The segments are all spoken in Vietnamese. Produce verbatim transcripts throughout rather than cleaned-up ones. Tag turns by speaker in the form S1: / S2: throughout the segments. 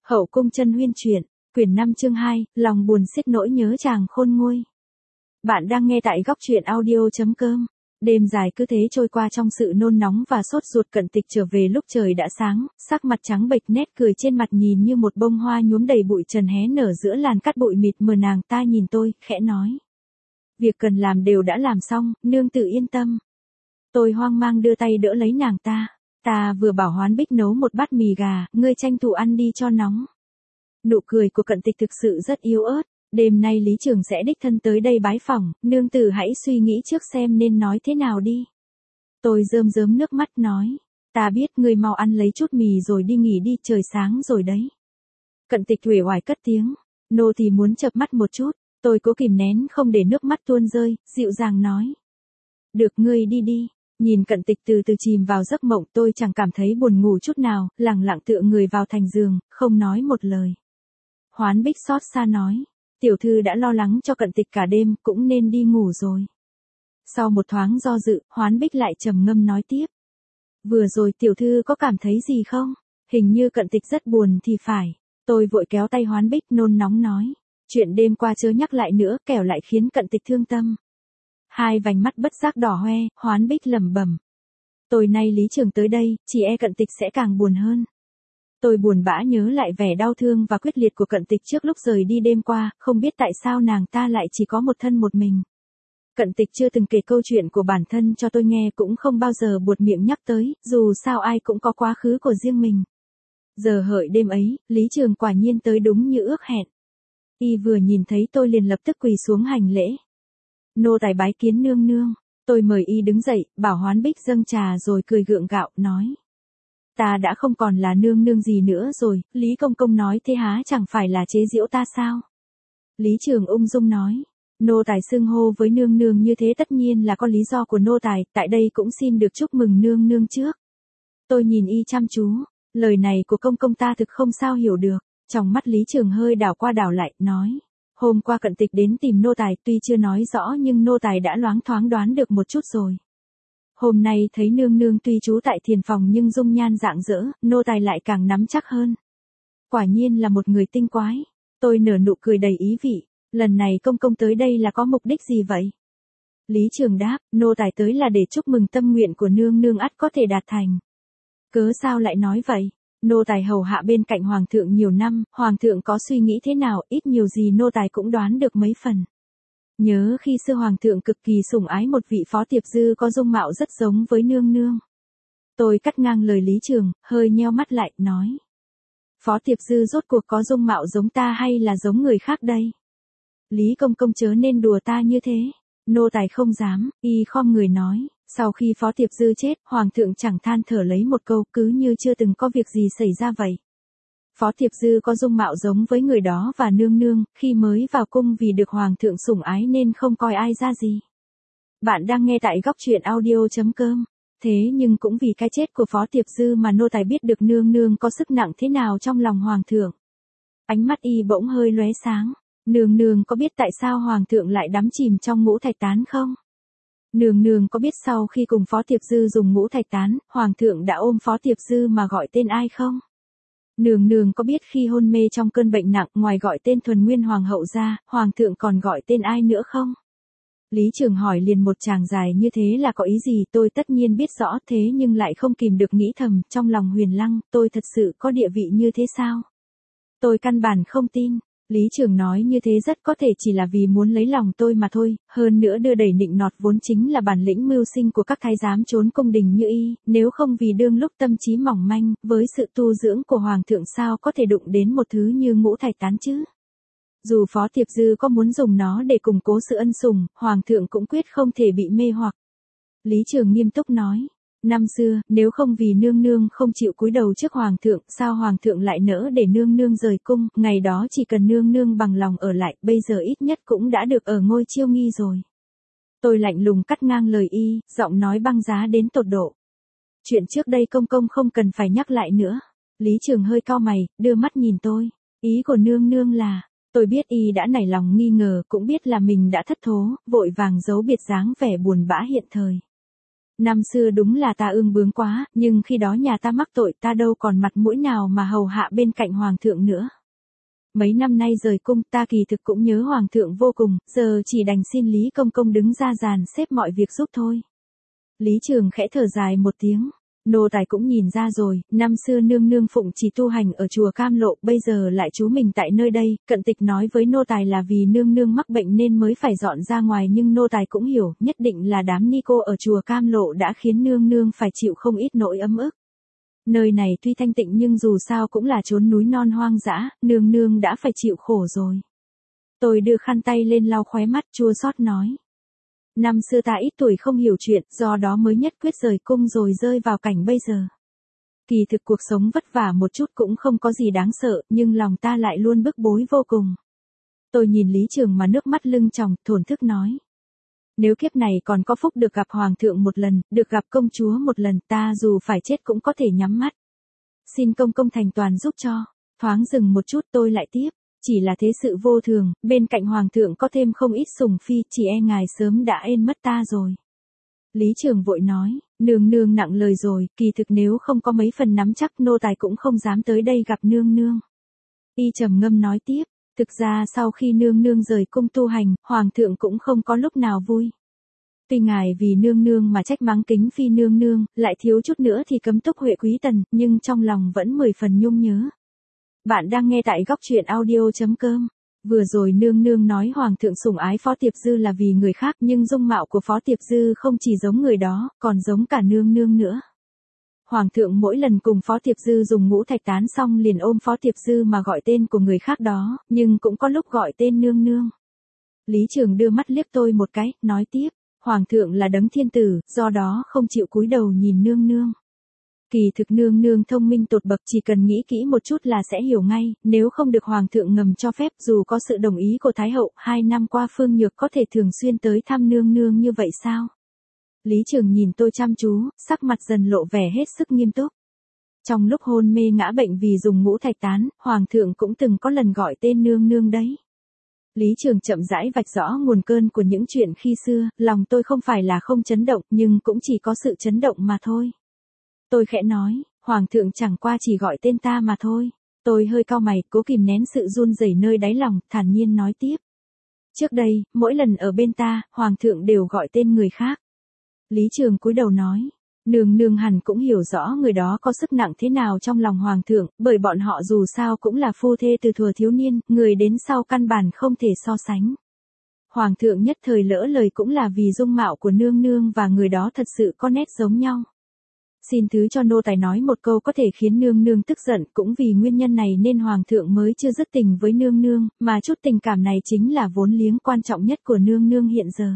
S1: Hậu cung chân huyên truyện, quyển năm chương hai, lòng buồn xiết nỗi nhớ chàng khôn nguôi. Bạn đang nghe tại góc truyện audio.com. Đêm dài cứ thế trôi qua trong sự nôn nóng và sốt ruột. Cận Tịch trở về lúc trời đã sáng, sắc mặt trắng bệch, nét cười trên mặt nhìn như một bông hoa nhuốm đầy bụi trần hé nở giữa làn cát bụi mịt mờ. Nàng ta nhìn tôi, khẽ nói: "Việc cần làm đều đã làm xong, nương tự yên tâm." Tôi hoang mang đưa tay đỡ lấy nàng ta. "Ta vừa bảo Hoán Bích nấu một bát mì gà, ngươi tranh thủ ăn đi cho nóng." Nụ cười của Cận Tịch thực sự rất yếu ớt. "Đêm nay Lý Trường sẽ đích thân tới đây bái phỏng, nương tử hãy suy nghĩ trước xem nên nói thế nào đi." Tôi rơm rớm nước mắt nói: "Ta biết, ngươi mau ăn lấy chút mì rồi đi nghỉ đi, trời sáng rồi đấy." Cận Tịch uể oải cất tiếng: "Nô thì muốn chợp mắt một chút." Tôi cố kìm nén không để nước mắt tuôn rơi, dịu dàng nói: "Được, ngươi đi đi." Nhìn Cận Tịch từ từ chìm vào giấc mộng, tôi chẳng cảm thấy buồn ngủ chút nào, lẳng lặng tựa người vào thành giường, không nói một lời. Hoán Bích xót xa nói: "Tiểu thư đã lo lắng cho Cận Tịch cả đêm, cũng nên đi ngủ rồi." Sau một thoáng do dự, Hoán Bích lại trầm ngâm nói tiếp: "Vừa rồi tiểu thư có cảm thấy gì không? Hình như Cận Tịch rất buồn thì phải." Tôi vội kéo tay Hoán Bích, nôn nóng nói: "Chuyện đêm qua chớ nhắc lại nữa, kẻo lại khiến Cận Tịch thương tâm." Hai vành mắt bất giác đỏ hoe, Hoán Bích lẩm bẩm: "Tối nay Lý Trường tới đây, chỉ e Cận Tịch sẽ càng buồn hơn." Tôi buồn bã nhớ lại vẻ đau thương và quyết liệt của Cận Tịch trước lúc rời đi đêm qua, không biết tại sao nàng ta lại chỉ có một thân một mình. Cận Tịch chưa từng kể câu chuyện của bản thân cho tôi nghe, cũng không bao giờ buột miệng nhắc tới, dù sao ai cũng có quá khứ của riêng mình. Giờ hợi đêm ấy, Lý Trường quả nhiên tới đúng như ước hẹn. Y vừa nhìn thấy tôi liền lập tức quỳ xuống hành lễ: "Nô tài bái kiến nương nương." Tôi mời Y đứng dậy, bảo Hoán Bích dâng trà rồi cười gượng gạo, nói: "Ta đã không còn là nương nương gì nữa rồi, Lý công công nói thế há chẳng phải là chế giễu ta sao?" Lý Trường ung dung nói: "Nô tài xưng hô với nương nương như thế tất nhiên là có lý do của nô tài, tại đây cũng xin được chúc mừng nương nương trước." Tôi nhìn Y chăm chú, lời này của công công ta thực không sao hiểu được. Trong mắt Lý Trường hơi đảo qua đảo lại, nói: "Hôm qua Cận Tịch đến tìm nô tài, tuy chưa nói rõ nhưng nô tài đã loáng thoáng đoán được một chút rồi. Hôm nay thấy nương nương tuy trú tại thiền phòng nhưng dung nhan rạng rỡ, nô tài lại càng nắm chắc hơn. Quả nhiên là một người tinh quái." Tôi nở nụ cười đầy ý vị: "Lần này công công tới đây là có mục đích gì vậy?" Lý Trường đáp: "Nô tài tới là để chúc mừng tâm nguyện của nương nương ắt có thể đạt thành." "Cớ sao lại nói vậy?" "Nô tài hầu hạ bên cạnh hoàng thượng nhiều năm, hoàng thượng có suy nghĩ thế nào, ít nhiều gì nô tài cũng đoán được mấy phần. Nhớ khi xưa hoàng thượng cực kỳ sủng ái một vị Phó Tiệp Dư có dung mạo rất giống với nương nương." Tôi cắt ngang lời Lý Trường, hơi nheo mắt lại, nói: "Phó Tiệp Dư rốt cuộc có dung mạo giống ta hay là giống người khác đây? Lý công công chớ nên đùa ta như thế." "Nô tài không dám." Y khom người nói: "Sau khi Phó Tiệp Dư chết, hoàng thượng chẳng than thở lấy một câu, cứ như chưa từng có việc gì xảy ra vậy. Phó Tiệp Dư có dung mạo giống với người đó và nương nương, khi mới vào cung vì được hoàng thượng sủng ái nên không coi ai ra gì." Bạn đang nghe tại góc truyện audio.com. Thế nhưng cũng vì cái chết của Phó Tiệp Dư mà nô tài biết được nương nương có sức nặng thế nào trong lòng hoàng thượng. Ánh mắt Y bỗng hơi lóe sáng: "Nương nương có biết tại sao hoàng thượng lại đắm chìm trong ngũ thạch tán không? Nương nương có biết sau khi cùng Phó Tiệp Dư dùng ngũ thạch tán, hoàng thượng đã ôm Phó Tiệp Dư mà gọi tên ai không? Nương nương có biết khi hôn mê trong cơn bệnh nặng, ngoài gọi tên Thuần Nguyên Hoàng hậu ra, hoàng thượng còn gọi tên ai nữa không?" Lý Trường hỏi liền một tràng dài như thế là có ý gì? Tôi tất nhiên biết rõ, thế nhưng lại không kìm được nghĩ thầm trong lòng: Huyền Lăng, tôi thật sự có địa vị như thế sao? Tôi căn bản không tin. Lý Trường nói như thế rất có thể chỉ là vì muốn lấy lòng tôi mà thôi, hơn nữa đưa đẩy nịnh nọt vốn chính là bản lĩnh mưu sinh của các thái giám trốn cung đình như Y, nếu không vì đương lúc tâm trí mỏng manh, với sự tu dưỡng của hoàng thượng sao có thể đụng đến một thứ như ngũ thạch tán chứ? Dù Phó Tiệp Dư có muốn dùng nó để củng cố sự ân sủng, hoàng thượng cũng quyết không thể bị mê hoặc." Lý Trường nghiêm túc nói: "Năm xưa, nếu không vì nương nương không chịu cúi đầu trước hoàng thượng, sao hoàng thượng lại nỡ để nương nương rời cung, ngày đó chỉ cần nương nương bằng lòng ở lại, bây giờ ít nhất cũng đã được ở ngôi chiêu nghi rồi." Tôi lạnh lùng cắt ngang lời Y, giọng nói băng giá đến tột độ: "Chuyện trước đây công công không cần phải nhắc lại nữa." Lý Trường hơi cau mày, đưa mắt nhìn tôi: "Ý của nương nương là?" Tôi biết Y đã nảy lòng nghi ngờ, cũng biết là mình đã thất thố, vội vàng giấu biệt dáng vẻ buồn bã hiện thời. Năm xưa đúng là ta ương bướng quá, nhưng khi đó nhà ta mắc tội, ta đâu còn mặt mũi nào mà hầu hạ bên cạnh hoàng thượng nữa. Mấy năm nay rời cung, ta kỳ thực cũng nhớ hoàng thượng vô cùng, giờ chỉ đành xin Lý Công Công đứng ra dàn xếp mọi việc giúp thôi. Lý Trường khẽ thở dài một tiếng. Nô tài cũng nhìn ra rồi, năm xưa nương nương phụng chỉ tu hành ở chùa Cam Lộ, bây giờ lại trú mình tại nơi đây, cận tịch nói với nô tài là vì nương nương mắc bệnh nên mới phải dọn ra ngoài, nhưng nô tài cũng hiểu, nhất định là đám ni cô ở chùa Cam Lộ đã khiến nương nương phải chịu không ít nỗi ấm ức. Nơi này tuy thanh tịnh nhưng dù sao cũng là chốn núi non hoang dã, nương nương đã phải chịu khổ rồi. Tôi đưa khăn tay lên lau khóe mắt, chua xót nói. Năm xưa ta ít tuổi không hiểu chuyện, do đó mới nhất quyết rời cung rồi rơi vào cảnh bây giờ. Kỳ thực cuộc sống vất vả một chút cũng không có gì đáng sợ, nhưng lòng ta lại luôn bức bối vô cùng. Tôi nhìn Lý Trường mà nước mắt lưng tròng, thổn thức nói. Nếu kiếp này còn có phúc được gặp hoàng thượng một lần, được gặp công chúa một lần, ta dù phải chết cũng có thể nhắm mắt. Xin công công thành toàn giúp cho. Thoáng dừng một chút tôi lại tiếp. Chỉ là thế sự vô thường, bên cạnh hoàng thượng có thêm không ít sủng phi, chỉ e ngài sớm đã ên mất ta rồi. Lý Trường vội nói, nương nương nặng lời rồi, kỳ thực nếu không có mấy phần nắm chắc nô tài cũng không dám tới đây gặp nương nương. Y trầm ngâm nói tiếp, thực ra sau khi nương nương rời cung tu hành, hoàng thượng cũng không có lúc nào vui. Tuy ngài vì nương nương mà trách mắng kính phi nương nương, lại thiếu chút nữa thì cấm túc Huệ Quý Tần, nhưng trong lòng vẫn mười phần nhung nhớ. Bạn đang nghe tại góc truyện audio chấm com. Vừa rồi nương nương nói hoàng thượng sủng ái Phó Tiệp Dư là vì người khác, nhưng dung mạo của Phó Tiệp Dư không chỉ giống người đó, còn giống cả nương nương nữa. Hoàng thượng mỗi lần cùng Phó Tiệp Dư dùng ngũ thạch tán xong liền ôm Phó Tiệp Dư mà gọi tên của người khác đó, nhưng cũng có lúc gọi tên nương nương. Lý Trường đưa mắt liếc tôi một cái, nói tiếp, hoàng thượng là đấng thiên tử, do đó không chịu cúi đầu nhìn nương nương. Kỳ thực nương nương thông minh tột bậc, chỉ cần nghĩ kỹ một chút là sẽ hiểu ngay, nếu không được hoàng thượng ngầm cho phép, dù có sự đồng ý của Thái hậu, hai năm qua Phương Nhược có thể thường xuyên tới thăm nương nương như vậy sao? Lý Trường nhìn tôi chăm chú, sắc mặt dần lộ vẻ hết sức nghiêm túc. Trong lúc hôn mê ngã bệnh vì dùng ngũ thạch tán, hoàng thượng cũng từng có lần gọi tên nương nương đấy. Lý Trường chậm rãi vạch rõ nguồn cơn của những chuyện khi xưa, lòng tôi không phải là không chấn động, nhưng cũng chỉ có sự chấn động mà thôi. Tôi khẽ nói, hoàng thượng chẳng qua chỉ gọi tên ta mà thôi. Tôi hơi cau mày, cố kìm nén sự run rẩy nơi đáy lòng, thản nhiên nói tiếp. Trước đây, mỗi lần ở bên ta, hoàng thượng đều gọi tên người khác. Lý Trường cúi đầu nói, nương nương hẳn cũng hiểu rõ người đó có sức nặng thế nào trong lòng hoàng thượng, bởi bọn họ dù sao cũng là phu thê từ thuở thiếu niên, người đến sau căn bản không thể so sánh. Hoàng thượng nhất thời lỡ lời cũng là vì dung mạo của nương nương và người đó thật sự có nét giống nhau. Xin thứ cho nô tài nói một câu có thể khiến nương nương tức giận, cũng vì nguyên nhân này nên hoàng thượng mới chưa dứt tình với nương nương, mà chút tình cảm này chính là vốn liếng quan trọng nhất của nương nương hiện giờ.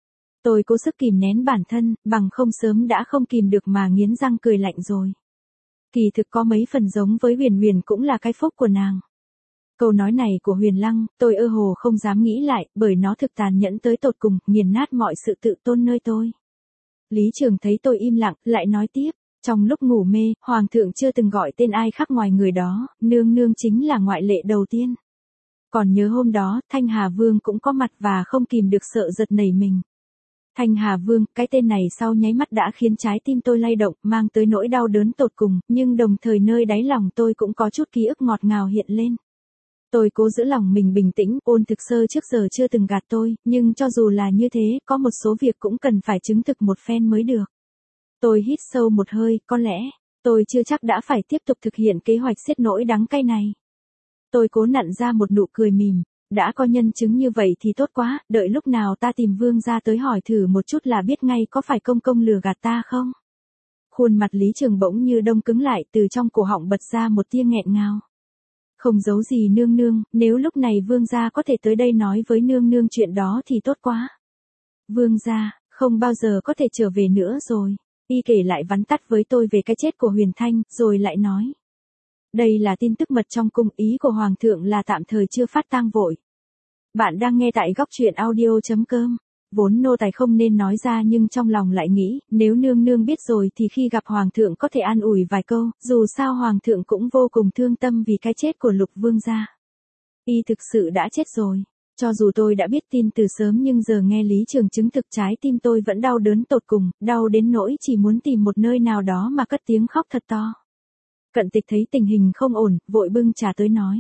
S1: Tôi cố sức kìm nén bản thân, bằng không sớm đã không kìm được mà nghiến răng cười lạnh rồi. Kỳ thực có mấy phần giống với Huyền Huyền cũng là cái phúc của nàng. Câu nói này của Huyền Lăng, tôi ơ hồ không dám nghĩ lại, bởi nó thực tàn nhẫn tới tột cùng, nghiền nát mọi sự tự tôn nơi tôi. Lý Trường thấy tôi im lặng, lại nói tiếp. Trong lúc ngủ mê, hoàng thượng chưa từng gọi tên ai khác ngoài người đó, nương nương chính là ngoại lệ đầu tiên. Còn nhớ hôm đó, Thanh Hà Vương cũng có mặt và không kìm được sợ giật nảy mình. Thanh Hà Vương, cái tên này sau nháy mắt đã khiến trái tim tôi lay động, mang tới nỗi đau đớn tột cùng, nhưng đồng thời nơi đáy lòng tôi cũng có chút ký ức ngọt ngào hiện lên. Tôi cố giữ lòng mình bình tĩnh, Ôn Thực Sơ trước giờ chưa từng gạt tôi, nhưng cho dù là như thế, có một số việc cũng cần phải chứng thực một phen mới được. Tôi hít sâu một hơi, có lẽ, tôi chưa chắc đã phải tiếp tục thực hiện kế hoạch xiết nỗi đắng cay này. Tôi cố nặn ra một nụ cười mỉm, đã có nhân chứng như vậy thì tốt quá, đợi lúc nào ta tìm Vương gia tới hỏi thử một chút là biết ngay có phải công công lừa gạt ta không. Khuôn mặt Lý Trường bỗng như đông cứng lại, từ trong cổ họng bật ra một tia nghẹn ngào. Không giấu gì nương nương, nếu lúc này Vương gia có thể tới đây nói với nương nương chuyện đó thì tốt quá. Vương gia, không bao giờ có thể trở về nữa rồi. Y kể lại vắn tắt với tôi về cái chết của Huyền Thanh, rồi lại nói. Đây là tin tức mật trong cung, ý của Hoàng thượng là tạm thời chưa phát tang vội. Bạn đang nghe tại góc truyện audio chấm com. Vốn nô tài không nên nói ra nhưng trong lòng lại nghĩ, nếu nương nương biết rồi thì khi gặp Hoàng thượng có thể an ủi vài câu, dù sao Hoàng thượng cũng vô cùng thương tâm vì cái chết của Lục Vương gia. Y thực sự đã chết rồi. Cho dù tôi đã biết tin từ sớm nhưng giờ nghe Lý Trường chứng thực trái tim tôi vẫn đau đớn tột cùng, đau đến nỗi chỉ muốn tìm một nơi nào đó mà cất tiếng khóc thật to. Cận Tịch thấy tình hình không ổn, vội bưng trà tới nói.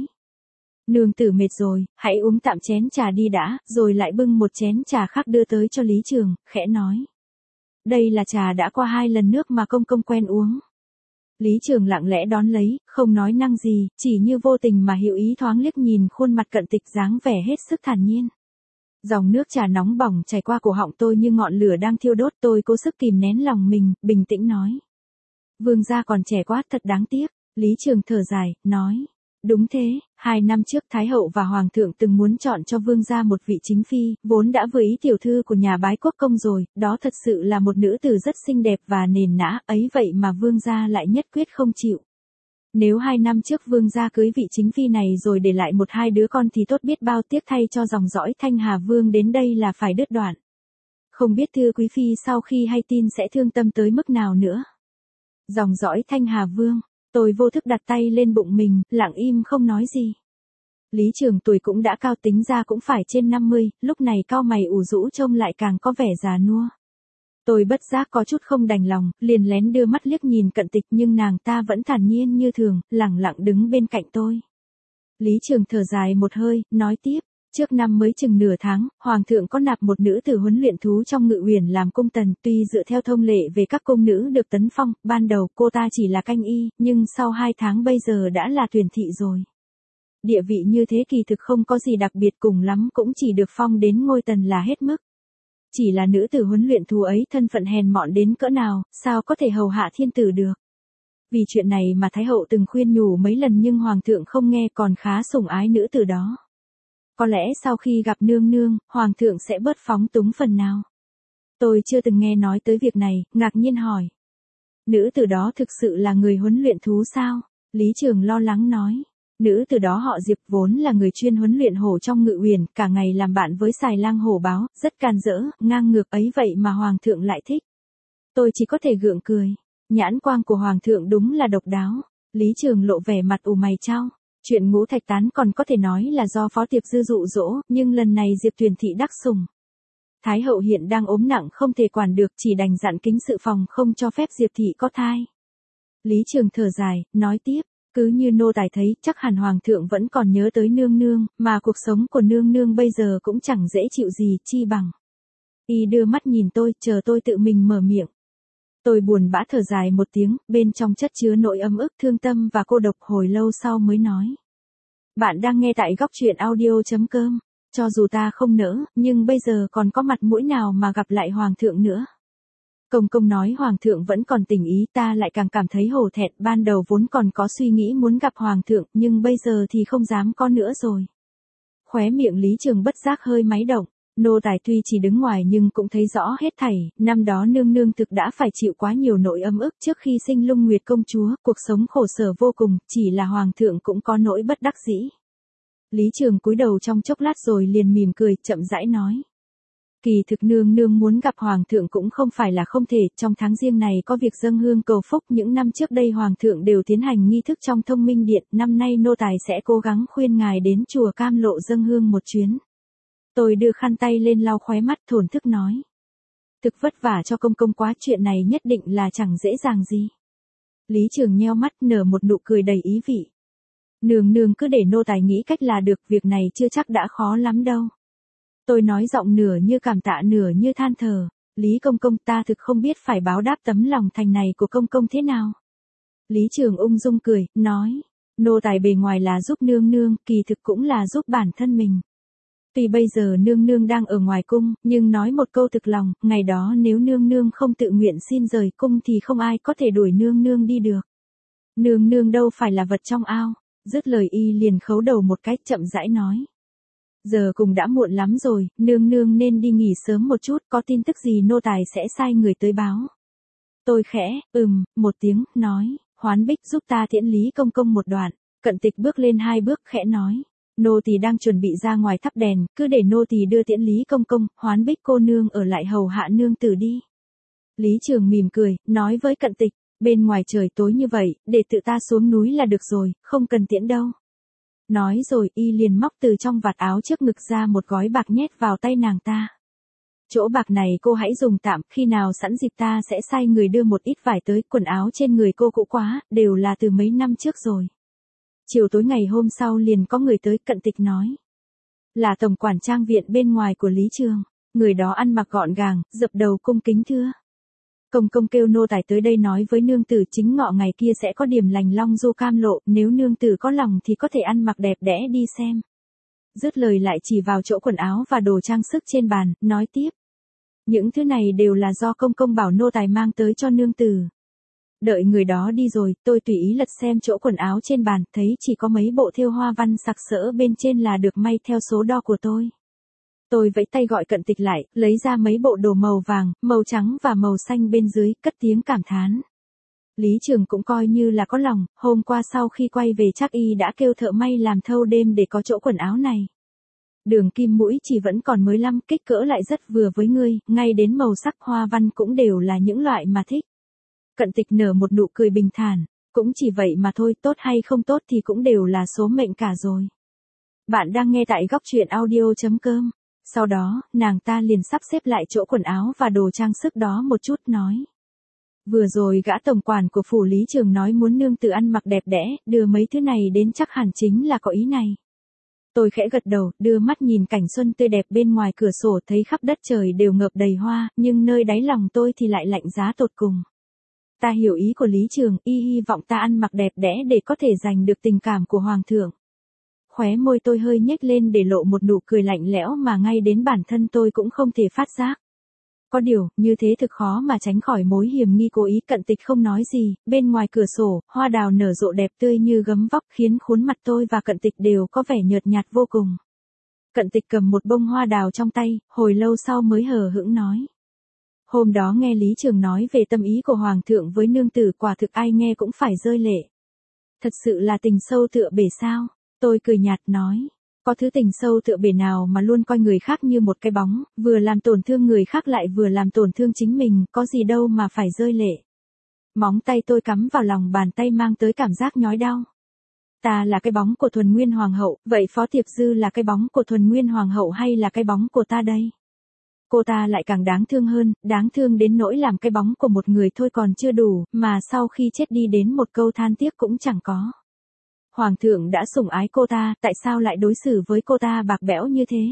S1: Nương tử mệt rồi, hãy uống tạm chén trà đi đã, rồi lại bưng một chén trà khác đưa tới cho Lý Trường, khẽ nói. Đây là trà đã qua hai lần nước mà công công quen uống. Lý Trường lặng lẽ đón lấy, không nói năng gì, chỉ như vô tình mà hiểu ý thoáng liếc nhìn khuôn mặt Cận Tịch dáng vẻ hết sức thản nhiên. Dòng nước trà nóng bỏng chảy qua cổ họng tôi như ngọn lửa đang thiêu đốt, tôi cố sức kìm nén lòng mình, bình tĩnh nói. Vương gia còn trẻ quá, thật đáng tiếc. Lý Trường thở dài, nói. Đúng thế, hai năm trước Thái hậu và Hoàng thượng từng muốn chọn cho vương gia một vị chính phi, vốn đã vừa ý tiểu thư của nhà bái quốc công rồi, đó thật sự là một nữ tử rất xinh đẹp và nền nã, ấy vậy mà vương gia lại nhất quyết không chịu. Nếu hai năm trước vương gia cưới vị chính phi này rồi để lại một hai đứa con thì tốt biết bao, tiếc thay cho dòng dõi Thanh Hà Vương đến đây là phải đứt đoạn. Không biết thưa quý phi sau khi hay tin sẽ thương tâm tới mức nào nữa. Dòng dõi Thanh Hà Vương. Tôi vô thức đặt tay lên bụng mình, lặng im không nói gì. Lý Trường tuổi cũng đã cao, tính ra cũng phải trên năm mươi, lúc này cau mày ủ rũ trông lại càng có vẻ già nua. Tôi bất giác có chút không đành lòng, liền lén đưa mắt liếc nhìn Cận Tịch nhưng nàng ta vẫn thản nhiên như thường, lẳng lặng đứng bên cạnh tôi. Lý Trường thở dài một hơi, nói tiếp. Trước năm mới chừng nửa tháng, Hoàng thượng có nạp một nữ tử huấn luyện thú trong Ngự Uyển làm cung tần, tuy dựa theo thông lệ về các cung nữ được tấn phong, ban đầu cô ta chỉ là canh y, nhưng sau hai tháng bây giờ đã là tuyển thị rồi. Địa vị như thế kỳ thực không có gì đặc biệt, cùng lắm cũng chỉ được phong đến ngôi tần là hết mức. Chỉ là nữ tử huấn luyện thú ấy thân phận hèn mọn đến cỡ nào, sao có thể hầu hạ thiên tử được. Vì chuyện này mà Thái hậu từng khuyên nhủ mấy lần nhưng Hoàng thượng không nghe, còn khá sủng ái nữ tử đó. Có lẽ sau khi gặp nương nương, Hoàng thượng sẽ bớt phóng túng phần nào. Tôi chưa từng nghe nói tới việc này, ngạc nhiên hỏi. Nữ tử đó thực sự là người huấn luyện thú sao? Lý Trường lo lắng nói. Nữ tử đó họ Diệp, vốn là người chuyên huấn luyện hổ trong Ngự Uyển, cả ngày làm bạn với Sài Lang hổ báo, rất can dỡ, ngang ngược, ấy vậy mà Hoàng thượng lại thích. Tôi chỉ có thể gượng cười. Nhãn quang của Hoàng thượng đúng là độc đáo. Lý Trường lộ vẻ mặt ủ mày chau. Chuyện Ngũ Thạch Tán còn có thể nói là do Phó Tiệp Dư dụ dỗ, nhưng lần này Diệp Tuyền thị đắc sủng. Thái hậu hiện đang ốm nặng không thể quản được, chỉ đành dặn kính sự phòng không cho phép Diệp thị có thai. Lý Trường thở dài, nói tiếp, cứ như nô tài thấy, chắc hẳn Hoàng thượng vẫn còn nhớ tới nương nương, mà cuộc sống của nương nương bây giờ cũng chẳng dễ chịu gì, chi bằng. Y đưa mắt nhìn tôi, chờ tôi tự mình mở miệng. Tôi buồn bã thở dài một tiếng, bên trong chất chứa nỗi ấm ức, thương tâm và cô độc, hồi lâu sau mới nói. Bạn đang nghe tại góc truyện audio.com. Cho dù ta không nỡ, nhưng bây giờ còn có mặt mũi nào mà gặp lại Hoàng thượng nữa. Công công nói Hoàng thượng vẫn còn tình ý, ta lại càng cảm thấy hổ thẹn, ban đầu vốn còn có suy nghĩ muốn gặp Hoàng thượng, nhưng bây giờ thì không dám có nữa rồi. Khóe miệng Lý Trường bất giác hơi máy động. Nô tài tuy chỉ đứng ngoài nhưng cũng thấy rõ hết thảy, năm đó nương nương thực đã phải chịu quá nhiều nỗi ấm ức trước khi sinh Lung Nguyệt công chúa, cuộc sống khổ sở vô cùng, chỉ là Hoàng thượng cũng có nỗi bất đắc dĩ. Lý Trường cúi đầu trong chốc lát rồi liền mỉm cười, chậm rãi nói. Kỳ thực nương nương muốn gặp Hoàng thượng cũng không phải là không thể, trong tháng riêng này có việc dâng hương cầu phúc, những năm trước đây Hoàng thượng đều tiến hành nghi thức trong Thông Minh Điện, năm nay nô tài sẽ cố gắng khuyên ngài đến chùa Cam Lộ dâng hương một chuyến. Tôi đưa khăn tay lên lau khóe mắt, thổn thức nói. Thực vất vả cho công công quá, chuyện này nhất định là chẳng dễ dàng gì. Lý Trường nheo mắt, nở một nụ cười đầy ý vị. Nương nương cứ để nô tài nghĩ cách là được, việc này chưa chắc đã khó lắm đâu. Tôi nói giọng nửa như cảm tạ nửa như than thở. Lý công công, ta thực không biết phải báo đáp tấm lòng thành này của công công thế nào. Lý Trường ung dung cười, nói. Nô tài bề ngoài là giúp nương nương, kỳ thực cũng là giúp bản thân mình. Tuy bây giờ nương nương đang ở ngoài cung, nhưng nói một câu thực lòng, ngày đó nếu nương nương không tự nguyện xin rời cung thì không ai có thể đuổi nương nương đi được. Nương nương đâu phải là vật trong ao. Dứt lời y liền khấu đầu một cái, chậm rãi nói. Giờ cùng đã muộn lắm rồi, nương nương nên đi nghỉ sớm một chút, có tin tức gì nô tài sẽ sai người tới báo. Tôi khẽ, ừm, một tiếng, nói, Hoán Bích giúp ta tiễn Lý công công một đoạn. Cận Tịch bước lên hai bước, khẽ nói. Nô tỳ đang chuẩn bị ra ngoài thắp đèn, cứ để nô tỳ đưa tiễn Lý công công, Hoán Bích cô nương ở lại hầu hạ nương tử đi. Lý Trường mỉm cười, nói với Cận Tịch, bên ngoài trời tối như vậy, để tự ta xuống núi là được rồi, không cần tiễn đâu. Nói rồi y liền móc từ trong vạt áo trước ngực ra một gói bạc nhét vào tay nàng ta. Chỗ bạc này cô hãy dùng tạm, khi nào sẵn dịp ta sẽ sai người đưa một ít vải tới, quần áo trên người cô cũ quá, đều là từ mấy năm trước rồi. Chiều tối ngày hôm sau liền có người tới, Cận Tịch nói. Là tổng quản trang viện bên ngoài của Lý Trường, người đó ăn mặc gọn gàng, dập đầu cung kính thưa. Công công kêu nô tài tới đây nói với nương tử chính ngọ ngày kia sẽ có điểm lành long du cam lộ, nếu nương tử có lòng thì có thể ăn mặc đẹp đẽ đi xem. Dứt lời lại chỉ vào chỗ quần áo và đồ trang sức trên bàn, nói tiếp. Những thứ này đều là do công công bảo nô tài mang tới cho nương tử. Đợi người đó đi rồi, tôi tùy ý lật xem chỗ quần áo trên bàn, thấy chỉ có mấy bộ thêu hoa văn sặc sỡ bên trên là được may theo số đo của tôi. Tôi vẫy tay gọi Cận Tịch lại, lấy ra mấy bộ đồ màu vàng, màu trắng và màu xanh bên dưới, cất tiếng cảm thán. Lý Trường cũng coi như là có lòng, hôm qua sau khi quay về chắc y đã kêu thợ may làm thâu đêm để có chỗ quần áo này. Đường kim mũi chỉ vẫn còn mới lăm, kích cỡ lại rất vừa với ngươi, ngay đến màu sắc hoa văn cũng đều là những loại mà thích. Cận Tịch nở một nụ cười bình thản, cũng chỉ vậy mà thôi, tốt hay không tốt thì cũng đều là số mệnh cả rồi. Bạn đang nghe tại góc truyện audio chấm com. Sau đó, nàng ta liền sắp xếp lại chỗ quần áo và đồ trang sức đó một chút nói. Vừa rồi gã tổng quản của phủ Lý Trường nói muốn nương tự ăn mặc đẹp đẽ, đưa mấy thứ này đến chắc hẳn chính là có ý này. Tôi khẽ gật đầu, đưa mắt nhìn cảnh xuân tươi đẹp bên ngoài cửa sổ, thấy khắp đất trời đều ngập đầy hoa, nhưng nơi đáy lòng tôi thì lại lạnh giá tột cùng. Ta hiểu ý của Lý Trường, y hy vọng ta ăn mặc đẹp đẽ để có thể giành được tình cảm của Hoàng thượng. Khóe môi tôi hơi nhếch lên để lộ một nụ cười lạnh lẽo mà ngay đến bản thân tôi cũng không thể phát giác. Có điều, như thế thực khó mà tránh khỏi mối hiềm nghi cố ý. Cận Tịch không nói gì, bên ngoài cửa sổ, hoa đào nở rộ đẹp tươi như gấm vóc khiến khuôn mặt tôi và Cận Tịch đều có vẻ nhợt nhạt vô cùng. Cận Tịch cầm một bông hoa đào trong tay, hồi lâu sau mới hờ hững nói. Hôm đó nghe Lý Trường nói về tâm ý của Hoàng thượng với nương tử, quả thực ai nghe cũng phải rơi lệ. Thật sự là tình sâu tựa bể sao? Tôi cười nhạt nói. Có thứ tình sâu tựa bể nào mà luôn coi người khác như một cái bóng, vừa làm tổn thương người khác lại vừa làm tổn thương chính mình, có gì đâu mà phải rơi lệ. Móng tay tôi cắm vào lòng bàn tay mang tới cảm giác nhói đau. Ta là cái bóng của Thuần Nguyên Hoàng hậu, vậy Phó Tiệp Dư là cái bóng của Thuần Nguyên Hoàng hậu hay là cái bóng của ta đây? Cô ta lại càng đáng thương hơn, đáng thương đến nỗi làm cái bóng của một người thôi còn chưa đủ, mà sau khi chết đi đến một câu than tiếc cũng chẳng có. Hoàng thượng đã sủng ái cô ta, tại sao lại đối xử với cô ta bạc bẽo như thế?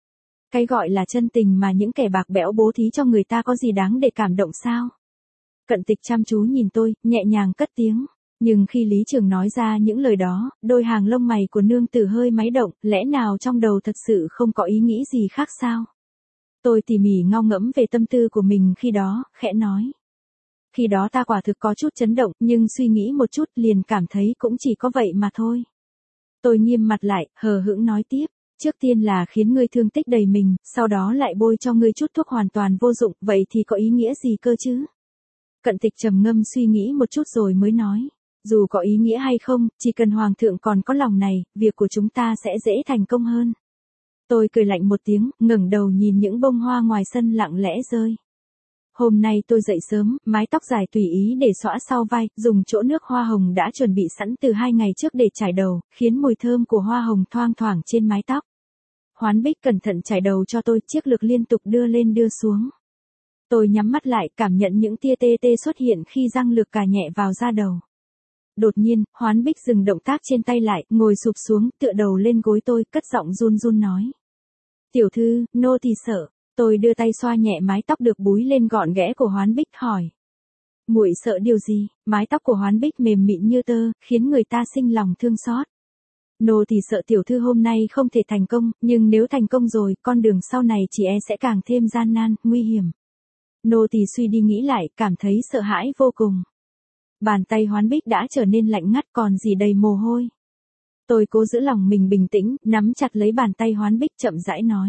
S1: Cái gọi là chân tình mà những kẻ bạc bẽo bố thí cho người ta có gì đáng để cảm động sao? Cận Tịch chăm chú nhìn tôi, nhẹ nhàng cất tiếng. Nhưng khi Lý Trường nói ra những lời đó, đôi hàng lông mày của nương tử hơi máy động, lẽ nào trong đầu thật sự không có ý nghĩ gì khác sao? Tôi tỉ mỉ ngao ngẫm về tâm tư của mình khi đó, khẽ nói. Khi đó ta quả thực có chút chấn động, nhưng suy nghĩ một chút liền cảm thấy cũng chỉ có vậy mà thôi. Tôi nghiêm mặt lại, hờ hững nói tiếp, trước tiên là khiến ngươi thương tích đầy mình, sau đó lại bôi cho ngươi chút thuốc hoàn toàn vô dụng, vậy thì có ý nghĩa gì cơ chứ? Cận Tịch trầm ngâm suy nghĩ một chút rồi mới nói, dù có ý nghĩa hay không, chỉ cần Hoàng thượng còn có lòng này, việc của chúng ta sẽ dễ thành công hơn. Tôi cười lạnh một tiếng, ngẩng đầu nhìn những bông hoa ngoài sân lặng lẽ rơi. Hôm nay tôi dậy sớm, mái tóc dài tùy ý để xõa sau vai, dùng chỗ nước hoa hồng đã chuẩn bị sẵn từ hai ngày trước để chải đầu, khiến mùi thơm của hoa hồng thoang thoảng trên mái tóc. Hoán Bích cẩn thận chải đầu cho tôi, chiếc lược liên tục đưa lên đưa xuống. Tôi nhắm mắt lại, cảm nhận những tia tê tê xuất hiện khi răng lược cà nhẹ vào da đầu. Đột nhiên, Hoán Bích dừng động tác trên tay lại, ngồi sụp xuống, tựa đầu lên gối tôi, cất giọng run run nói. Tiểu thư, nô tỳ sợ. Tôi đưa tay xoa nhẹ mái tóc được búi lên gọn ghẽ của Hoán Bích hỏi. Muội sợ điều gì? Mái tóc của Hoán Bích mềm mịn như tơ, khiến người ta sinh lòng thương xót. Nô tỳ sợ tiểu thư hôm nay không thể thành công, nhưng nếu thành công rồi, con đường sau này chỉ e sẽ càng thêm gian nan, nguy hiểm. Nô tỳ suy đi nghĩ lại, cảm thấy sợ hãi vô cùng. Bàn tay Hoán Bích đã trở nên lạnh ngắt còn gì đầy mồ hôi. Tôi cố giữ lòng mình bình tĩnh, nắm chặt lấy bàn tay Hoán Bích chậm rãi nói.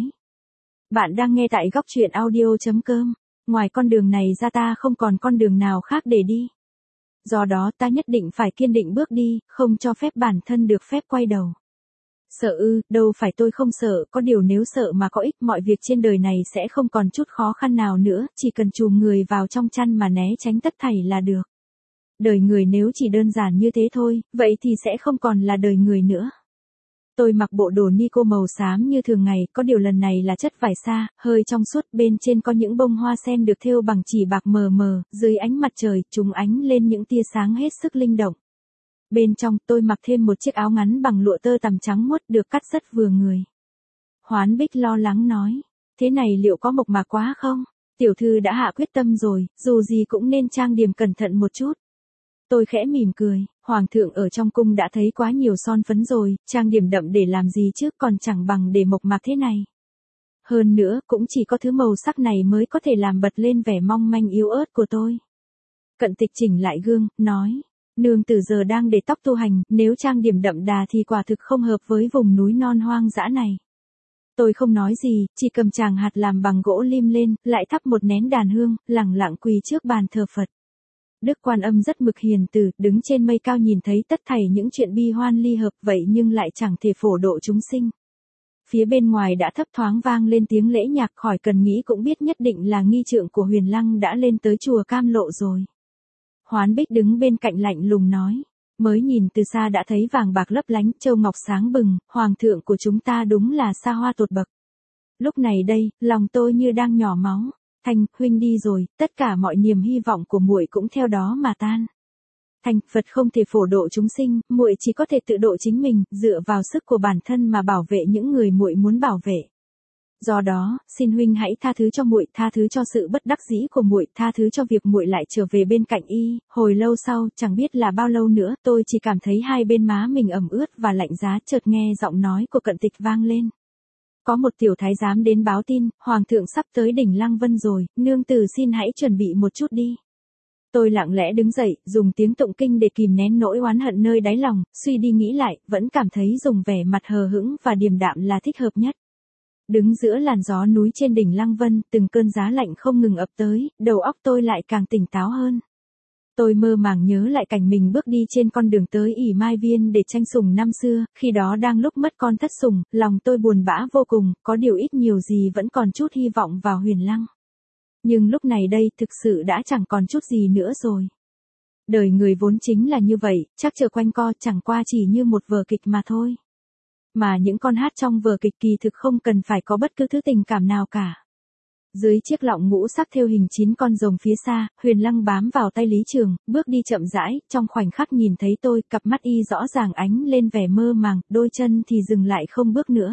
S1: Bạn đang nghe tại góc truyện audio chấm com. Ngoài con đường này ra ta không còn con đường nào khác để đi. Do đó ta nhất định phải kiên định bước đi, không cho phép bản thân được phép quay đầu. Sợ ư, đâu phải tôi không sợ, có điều nếu sợ mà có ích mọi việc trên đời này sẽ không còn chút khó khăn nào nữa, chỉ cần chùm người vào trong chăn mà né tránh tất thảy là được. Đời người nếu chỉ đơn giản như thế thôi, vậy thì sẽ không còn là đời người nữa. Tôi mặc bộ đồ nico màu xám như thường ngày, có điều lần này là chất vải sa, hơi trong suốt, bên trên có những bông hoa sen được thêu bằng chỉ bạc mờ mờ, dưới ánh mặt trời, chúng ánh lên những tia sáng hết sức linh động. Bên trong, tôi mặc thêm một chiếc áo ngắn bằng lụa tơ tằm trắng muốt được cắt rất vừa người. Hoán Bích lo lắng nói, thế này liệu có mộc mạc quá không? Tiểu thư đã hạ quyết tâm rồi, dù gì cũng nên trang điểm cẩn thận một chút. Tôi khẽ mỉm cười, hoàng thượng ở trong cung đã thấy quá nhiều son phấn rồi, trang điểm đậm để làm gì chứ, còn chẳng bằng để mộc mạc thế này. Hơn nữa, cũng chỉ có thứ màu sắc này mới có thể làm bật lên vẻ mong manh yếu ớt của tôi. Cận Tịch chỉnh lại gương, nói, nương tử giờ đang để tóc tu hành, nếu trang điểm đậm đà thì quả thực không hợp với vùng núi non hoang dã này. Tôi không nói gì, chỉ cầm tràng hạt làm bằng gỗ lim lên, lại thắp một nén đàn hương, lẳng lặng quỳ trước bàn thờ Phật. Đức Quan Âm rất mực hiền từ, đứng trên mây cao nhìn thấy tất thảy những chuyện bi hoan ly hợp vậy nhưng lại chẳng thể phổ độ chúng sinh. Phía bên ngoài đã thấp thoáng vang lên tiếng lễ nhạc, khỏi cần nghĩ cũng biết nhất định là nghi trượng của Huyền Lăng đã lên tới chùa Cam Lộ rồi. Hoán Bích đứng bên cạnh lạnh lùng nói, mới nhìn từ xa đã thấy vàng bạc lấp lánh, châu ngọc sáng bừng, hoàng thượng của chúng ta đúng là xa hoa tột bậc. Lúc này đây, lòng tôi như đang nhỏ máu. Thành, huynh đi rồi, tất cả mọi niềm hy vọng của muội cũng theo đó mà tan. Thành, Phật không thể phổ độ chúng sinh, muội chỉ có thể tự độ chính mình, dựa vào sức của bản thân mà bảo vệ những người muội muốn bảo vệ. Do đó, xin huynh hãy tha thứ cho muội, tha thứ cho sự bất đắc dĩ của muội, tha thứ cho việc muội lại trở về bên cạnh y. Hồi lâu sau, chẳng biết là bao lâu nữa, tôi chỉ cảm thấy hai bên má mình ẩm ướt và lạnh giá, chợt nghe giọng nói của Cận Tịch vang lên. Có một tiểu thái giám đến báo tin, hoàng thượng sắp tới đỉnh Lăng Vân rồi, nương tử xin hãy chuẩn bị một chút đi. Tôi lặng lẽ đứng dậy, dùng tiếng tụng kinh để kìm nén nỗi oán hận nơi đáy lòng, suy đi nghĩ lại, vẫn cảm thấy dùng vẻ mặt hờ hững và điềm đạm là thích hợp nhất. Đứng giữa làn gió núi trên đỉnh Lăng Vân, từng cơn giá lạnh không ngừng ập tới, đầu óc tôi lại càng tỉnh táo hơn. Tôi mơ màng nhớ lại cảnh mình bước đi trên con đường tới ỉ Mai Viên để tranh sủng năm xưa, khi đó đang lúc mất con thất sủng, lòng tôi buồn bã vô cùng, có điều ít nhiều gì vẫn còn chút hy vọng vào Huyền Lăng. Nhưng lúc này đây thực sự đã chẳng còn chút gì nữa rồi. Đời người vốn chính là như vậy, chắc chờ quanh co chẳng qua chỉ như một vở kịch mà thôi. Mà những con hát trong vở kịch kỳ thực không cần phải có bất cứ thứ tình cảm nào cả. Dưới chiếc lọng ngũ sắc thêu hình chín con rồng phía xa, Huyền Lăng bám vào tay Lý Trường, bước đi chậm rãi, trong khoảnh khắc nhìn thấy tôi, cặp mắt y rõ ràng ánh lên vẻ mơ màng, đôi chân thì dừng lại không bước nữa.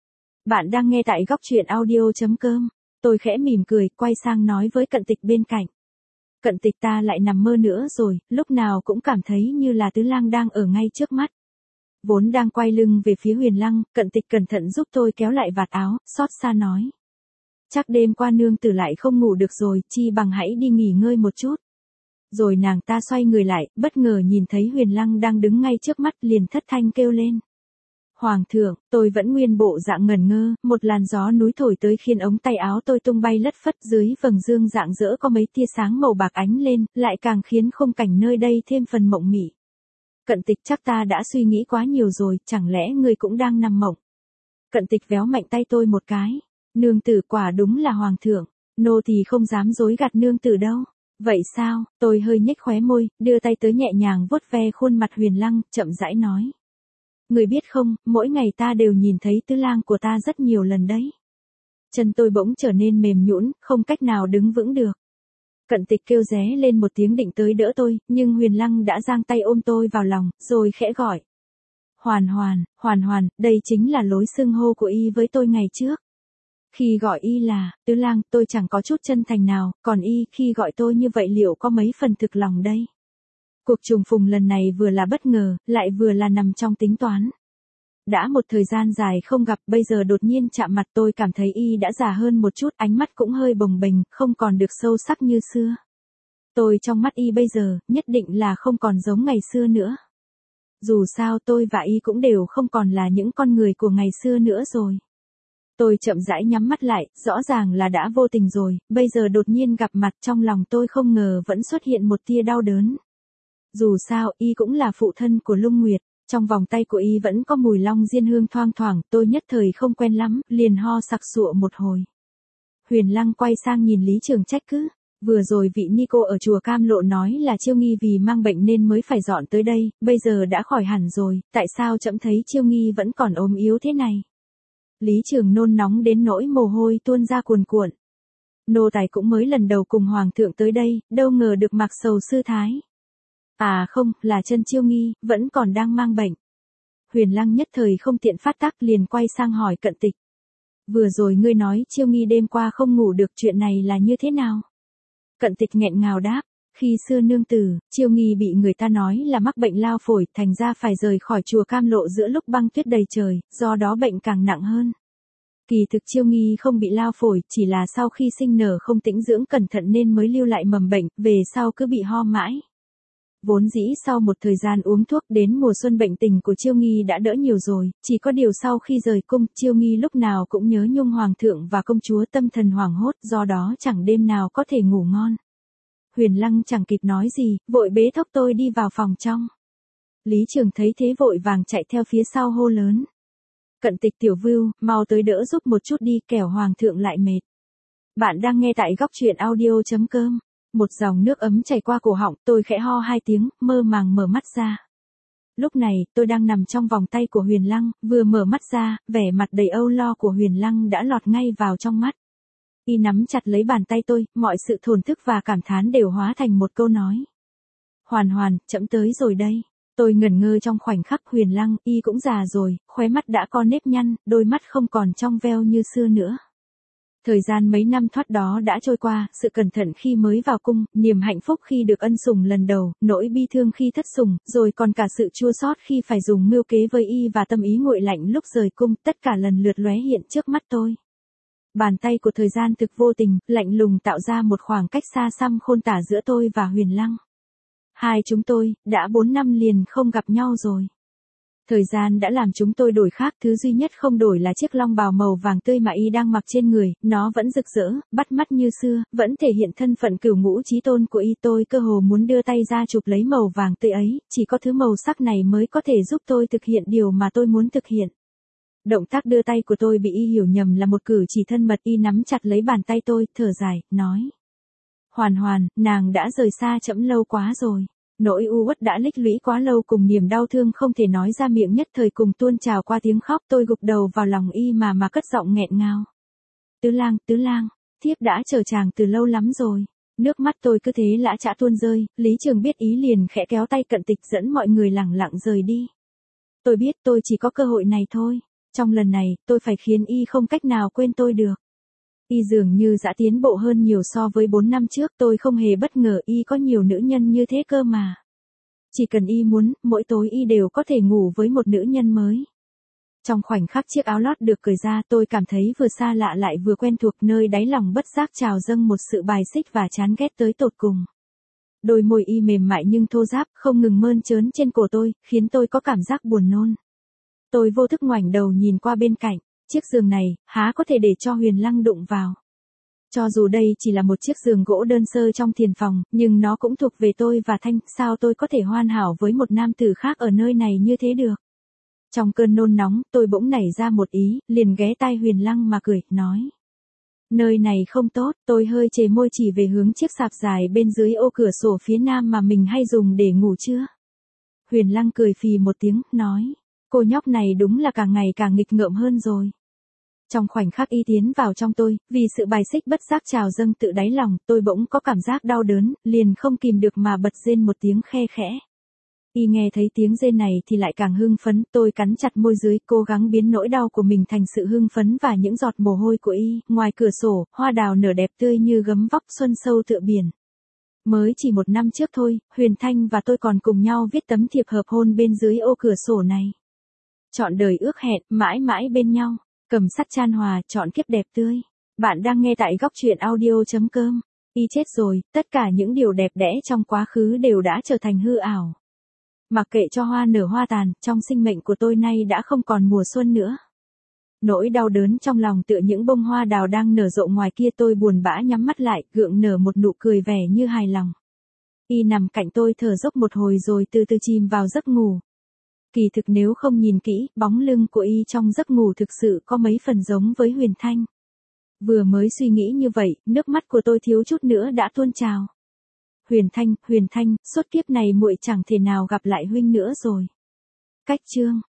S1: Bạn đang nghe tại góc truyện audio chấm com. Tôi khẽ mỉm cười, quay sang nói với Cận Tịch bên cạnh. Cận Tịch, ta lại nằm mơ nữa rồi, lúc nào cũng cảm thấy như là Tứ Lang đang ở ngay trước mắt. Vốn đang quay lưng về phía Huyền Lăng, Cận Tịch cẩn thận giúp tôi kéo lại vạt áo, xót xa nói. Chắc đêm qua nương tử lại không ngủ được rồi, chi bằng hãy đi nghỉ ngơi một chút. Rồi nàng ta xoay người lại, bất ngờ nhìn thấy Huyền Lăng đang đứng ngay trước mắt, liền thất thanh kêu lên. Hoàng thượng, tôi vẫn nguyên bộ dạng ngẩn ngơ, một làn gió núi thổi tới khiến ống tay áo tôi tung bay lất phất, dưới vầng dương rạng rỡ có mấy tia sáng màu bạc ánh lên, lại càng khiến khung cảnh nơi đây thêm phần mộng mị. Cận Tịch, chắc ta đã suy nghĩ quá nhiều rồi, chẳng lẽ ngươi cũng đang nằm mộng? Cận Tịch véo mạnh tay tôi một cái. Nương tử, quả đúng là hoàng thượng, nô thì không dám dối gạt nương tử đâu. Vậy sao? Tôi hơi nhếch khóe môi, đưa tay tới nhẹ nhàng vuốt ve khuôn mặt Huyền Lăng, chậm rãi nói. Người biết không, mỗi ngày ta đều nhìn thấy Tứ Lang của ta rất nhiều lần đấy. Chân tôi bỗng trở nên mềm nhũn, không cách nào đứng vững được. Cận Tịch kêu ré lên một tiếng định tới đỡ tôi, nhưng Huyền Lăng đã giang tay ôm tôi vào lòng, rồi khẽ gọi. Hoàn Hoàn, Hoàn Hoàn, đây chính là lối xưng hô của y với tôi ngày trước. Khi gọi y là Tứ Lang, tôi chẳng có chút chân thành nào, còn y khi gọi tôi như vậy liệu có mấy phần thực lòng đây? Cuộc trùng phùng lần này vừa là bất ngờ, lại vừa là nằm trong tính toán. Đã một thời gian dài không gặp, bây giờ đột nhiên chạm mặt, tôi cảm thấy y đã già hơn một chút, ánh mắt cũng hơi bồng bềnh, không còn được sâu sắc như xưa. Tôi trong mắt y bây giờ, nhất định là không còn giống ngày xưa nữa. Dù sao tôi và y cũng đều không còn là những con người của ngày xưa nữa rồi. Tôi chậm rãi nhắm mắt lại, rõ ràng là đã vô tình rồi, bây giờ đột nhiên gặp mặt, trong lòng tôi không ngờ vẫn xuất hiện một tia đau đớn. Dù sao, y cũng là phụ thân của Lung Nguyệt, trong vòng tay của y vẫn có mùi long diên hương thoang thoảng, tôi nhất thời không quen lắm, liền ho sặc sụa một hồi. Huyền Lăng quay sang nhìn Lý Trường trách cứ, Vừa rồi vị ni cô ở chùa Cam Lộ nói là Chiêu Nghi vì mang bệnh nên mới phải dọn tới đây, bây giờ đã khỏi hẳn rồi, tại sao trẫm thấy Chiêu Nghi vẫn còn ốm yếu thế này? Lý Trường nôn nóng đến nỗi mồ hôi tuôn ra cuồn cuộn. Nô tài cũng mới lần đầu cùng Hoàng thượng tới đây, đâu ngờ được mặc sầu sư thái. À không, là chân Chiêu Nghi, vẫn còn đang mang bệnh. Huyền Lăng nhất thời không tiện phát tác liền quay sang hỏi Cận Tịch. Vừa rồi ngươi nói Chiêu Nghi đêm qua không ngủ được, chuyện này là như thế nào? Cận Tịch nghẹn ngào đáp, khi xưa nương tử, Chiêu Nghi bị người ta nói là mắc bệnh lao phổi, thành ra phải rời khỏi chùa Cam Lộ giữa lúc băng tuyết đầy trời, do đó bệnh càng nặng hơn. Kỳ thực Chiêu Nghi không bị lao phổi, chỉ là sau khi sinh nở không tĩnh dưỡng cẩn thận nên mới lưu lại mầm bệnh, về sau cứ bị ho mãi. Vốn dĩ sau một thời gian uống thuốc đến mùa xuân bệnh tình của Chiêu Nghi đã đỡ nhiều rồi, chỉ có điều sau khi rời cung, Chiêu Nghi lúc nào cũng nhớ nhung Hoàng thượng và công chúa, tâm thần hoảng hốt, do đó chẳng đêm nào có thể ngủ ngon. Huyền Lăng chẳng kịp nói gì, vội bế thốc tôi đi vào phòng trong. Lý Trường thấy thế vội vàng chạy theo phía sau hô lớn. Cận Tịch tiểu vưu, mau tới đỡ giúp một chút đi, kẻo Hoàng thượng lại mệt. Bạn đang nghe tại góc truyện audio chấm com. Một dòng nước ấm chảy qua cổ họng, tôi khẽ ho hai tiếng, mơ màng mở mắt ra. Lúc này, tôi đang nằm trong vòng tay của Huyền Lăng, vừa mở mắt ra, vẻ mặt đầy âu lo của Huyền Lăng đã lọt ngay vào trong mắt. Y nắm chặt lấy bàn tay tôi, mọi sự thổn thức và cảm thán đều hóa thành một câu nói. Hoàn Hoàn, trẫm tới rồi đây. Tôi ngẩn ngơ trong khoảnh khắc. Huyền Lăng, y cũng già rồi, khóe mắt đã có nếp nhăn, đôi mắt không còn trong veo như xưa nữa. Thời gian mấy năm thoát đó đã trôi qua, sự cẩn thận khi mới vào cung, niềm hạnh phúc khi được ân sủng lần đầu, nỗi bi thương khi thất sủng, rồi còn cả sự chua xót khi phải dùng mưu kế với y và tâm ý nguội lạnh lúc rời cung, tất cả lần lượt lóe hiện trước mắt tôi. Bàn tay của thời gian thực vô tình, lạnh lùng tạo ra một khoảng cách xa xăm khôn tả giữa tôi và Huyền Lăng. Hai chúng tôi, đã bốn năm liền không gặp nhau rồi. Thời gian đã làm chúng tôi đổi khác, thứ duy nhất không đổi là chiếc long bào màu vàng tươi mà y đang mặc trên người, nó vẫn rực rỡ, bắt mắt như xưa, vẫn thể hiện thân phận cửu ngũ chí tôn của y. Tôi cơ hồ muốn đưa tay ra chụp lấy màu vàng tươi ấy, chỉ có thứ màu sắc này mới có thể giúp tôi thực hiện điều mà tôi muốn thực hiện. Động tác đưa tay của tôi bị y hiểu nhầm là một cử chỉ thân mật, y nắm chặt lấy bàn tay tôi, thở dài, nói. Hoàn Hoàn, nàng đã rời xa trẫm lâu quá rồi. Nỗi u uất đã tích lũy quá lâu cùng niềm đau thương không thể nói ra miệng nhất thời cùng tuôn trào qua tiếng khóc. Tôi gục đầu vào lòng y mà mà cất giọng nghẹn ngào. Tứ lang, tứ lang, thiếp đã chờ chàng từ lâu lắm rồi. Nước mắt tôi cứ thế lã chã tuôn rơi. Lý Trường biết ý liền khẽ kéo tay Cận Tịch dẫn mọi người lẳng lặng rời đi. Tôi biết tôi chỉ có cơ hội này thôi. Trong lần này, tôi phải khiến y không cách nào quên tôi được. Y dường như đã tiến bộ hơn nhiều so với bốn năm trước, tôi không hề bất ngờ y có nhiều nữ nhân như thế cơ mà. Chỉ cần y muốn, mỗi tối y đều có thể ngủ với một nữ nhân mới. Trong khoảnh khắc chiếc áo lót được cởi ra, tôi cảm thấy vừa xa lạ lại vừa quen thuộc, nơi đáy lòng bất giác trào dâng một sự bài xích và chán ghét tới tột cùng. Đôi môi y mềm mại nhưng thô ráp, không ngừng mơn trớn trên cổ tôi, khiến tôi có cảm giác buồn nôn. Tôi vô thức ngoảnh đầu nhìn qua bên cạnh. Chiếc giường này, há có thể để cho Huyền Lăng đụng vào. Cho dù đây chỉ là một chiếc giường gỗ đơn sơ trong thiền phòng, nhưng nó cũng thuộc về tôi và Thanh, sao tôi có thể hoàn hảo với một nam tử khác ở nơi này như thế được. Trong cơn nôn nóng, tôi bỗng nảy ra một ý, liền ghé tai Huyền Lăng mà cười, nói. Nơi này không tốt, tôi hơi chề môi chỉ về hướng chiếc sạp dài bên dưới ô cửa sổ phía nam mà mình hay dùng để ngủ trưa. Huyền Lăng cười phì một tiếng, nói. Cô nhóc này đúng là càng ngày càng nghịch ngợm hơn rồi. Trong khoảnh khắc y tiến vào trong tôi, vì sự bài xích bất giác trào dâng tự đáy lòng, tôi bỗng có cảm giác đau đớn, liền không kìm được mà bật rên một tiếng khe khẽ. Y nghe thấy tiếng rên này thì lại càng hưng phấn, tôi cắn chặt môi dưới, cố gắng biến nỗi đau của mình thành sự hưng phấn và những giọt mồ hôi của y. Ngoài cửa sổ, hoa đào nở đẹp tươi như gấm vóc xuân sâu tựa biển. Mới chỉ một năm trước thôi, Huyền Thanh và tôi còn cùng nhau viết tấm thiệp hợp hôn bên dưới ô cửa sổ này. Trọn đời ước hẹn, mãi mãi bên nhau. Cầm sắt chan hòa, chọn kiếp đẹp tươi. Bạn đang nghe tại góc truyện audio chấm com. Y chết rồi, tất cả những điều đẹp đẽ trong quá khứ đều đã trở thành hư ảo. Mặc kệ cho hoa nở hoa tàn, trong sinh mệnh của tôi nay đã không còn mùa xuân nữa. Nỗi đau đớn trong lòng tựa những bông hoa đào đang nở rộ ngoài kia, tôi buồn bã nhắm mắt lại, gượng nở một nụ cười vẻ như hài lòng. Y nằm cạnh tôi thở dốc một hồi rồi từ từ chìm vào giấc ngủ. Kỳ thực nếu không nhìn kỹ, bóng lưng của y trong giấc ngủ thực sự có mấy phần giống với Huyền Thanh. Vừa mới suy nghĩ như vậy, nước mắt của tôi thiếu chút nữa đã tuôn trào. Huyền Thanh, Huyền Thanh, suốt kiếp này muội chẳng thể nào gặp lại huynh nữa rồi. Cách chương